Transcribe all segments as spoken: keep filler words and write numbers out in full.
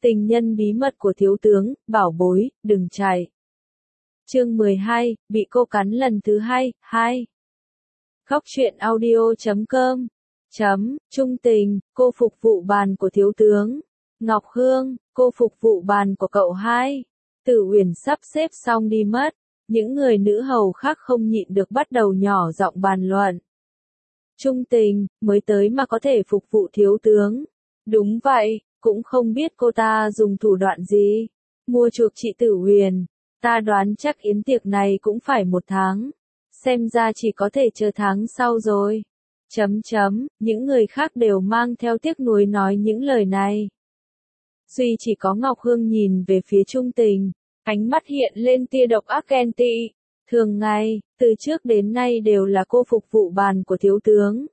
Tình nhân bí mật của thiếu tướng, bảo bối, đừng chạy. Chương mười hai, bị cô cắn lần thứ hai, hai. Khóc chuyện audio chấm com. Chấm, Trung Tình, cô phục vụ bàn của thiếu tướng. Ngọc Hương, cô phục vụ bàn của cậu hai. Tử Uyển sắp xếp xong đi mất. Những người nữ hầu khác không nhịn được bắt đầu nhỏ giọng bàn luận. Trung Tình, mới tới mà có thể phục vụ thiếu tướng. Đúng vậy, cũng không biết cô ta dùng thủ đoạn gì. Mua chuộc chị Tử Uyển, ta đoán chắc yến tiệc này cũng phải một tháng. Xem ra chỉ có thể chờ tháng sau rồi. Chấm chấm, những người khác đều mang theo tiếc nuối nói những lời này. Duy chỉ có Ngọc Hương nhìn về phía Trung Tình, ánh mắt hiện lên tia độc ác ghen tị. Thường ngày, từ trước đến nay đều là cô phục vụ bàn của thiếu tướng.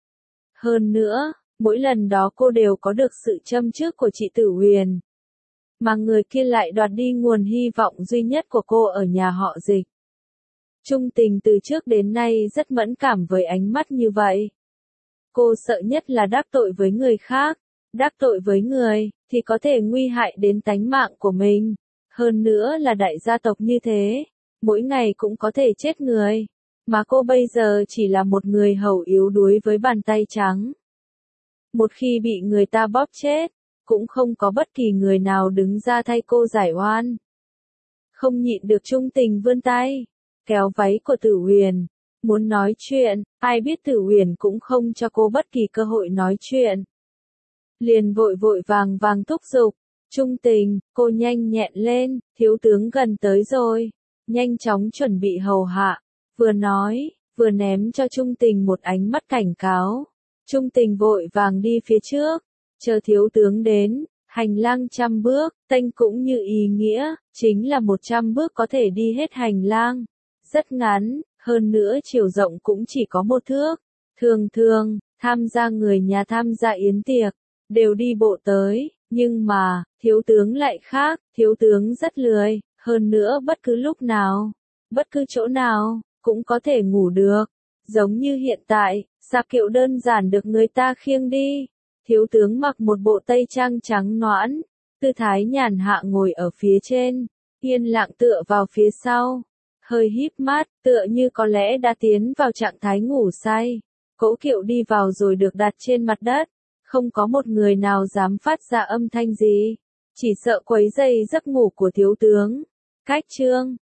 Hơn nữa, mỗi lần đó cô đều có được sự châm chước của chị Tử Uyển. Mà người kia lại đoạt đi nguồn hy vọng duy nhất của cô ở nhà họ Dịch. Trung Tình từ trước đến nay rất mẫn cảm với ánh mắt như vậy. Cô sợ nhất là đắc tội với người khác. Đắc tội với người, thì có thể nguy hại đến tánh mạng của mình. Hơn nữa là đại gia tộc như thế. Mỗi ngày cũng có thể chết người. Mà cô bây giờ chỉ là một người hầu yếu đuối với bàn tay trắng. Một khi bị người ta bóp chết, cũng không có bất kỳ người nào đứng ra thay cô giải oan. Không nhịn được Trung Tình vươn tay, kéo váy của Tử Uyển, muốn nói chuyện, ai biết Tử Uyển cũng không cho cô bất kỳ cơ hội nói chuyện. Liền vội vội vàng vàng thúc giục, Trung Tình, cô nhanh nhẹn lên, thiếu tướng gần tới rồi, nhanh chóng chuẩn bị hầu hạ, vừa nói, vừa ném cho Trung Tình một ánh mắt cảnh cáo. Trung Tình vội vàng đi phía trước, chờ thiếu tướng đến, hành lang trăm bước, tênh cũng như ý nghĩa, chính là một trăm bước có thể đi hết hành lang. Rất ngắn, hơn nữa chiều rộng cũng chỉ có một thước. Thường thường, tham gia người nhà tham gia yến tiệc, đều đi bộ tới, nhưng mà, thiếu tướng lại khác, thiếu tướng rất lười, hơn nữa bất cứ lúc nào, bất cứ chỗ nào, cũng có thể ngủ được. Giống như hiện tại, Sa Kiệu đơn giản được người ta khiêng đi. Thiếu tướng mặc một bộ tây trang trắng nõn, tư thái nhàn hạ ngồi ở phía trên, yên lặng tựa vào phía sau, hơi híp mắt, tựa như có lẽ đã tiến vào trạng thái ngủ say. Cỗ kiệu đi vào rồi được đặt trên mặt đất, không có một người nào dám phát ra âm thanh gì, chỉ sợ quấy rầy giấc ngủ của thiếu tướng. Cách chương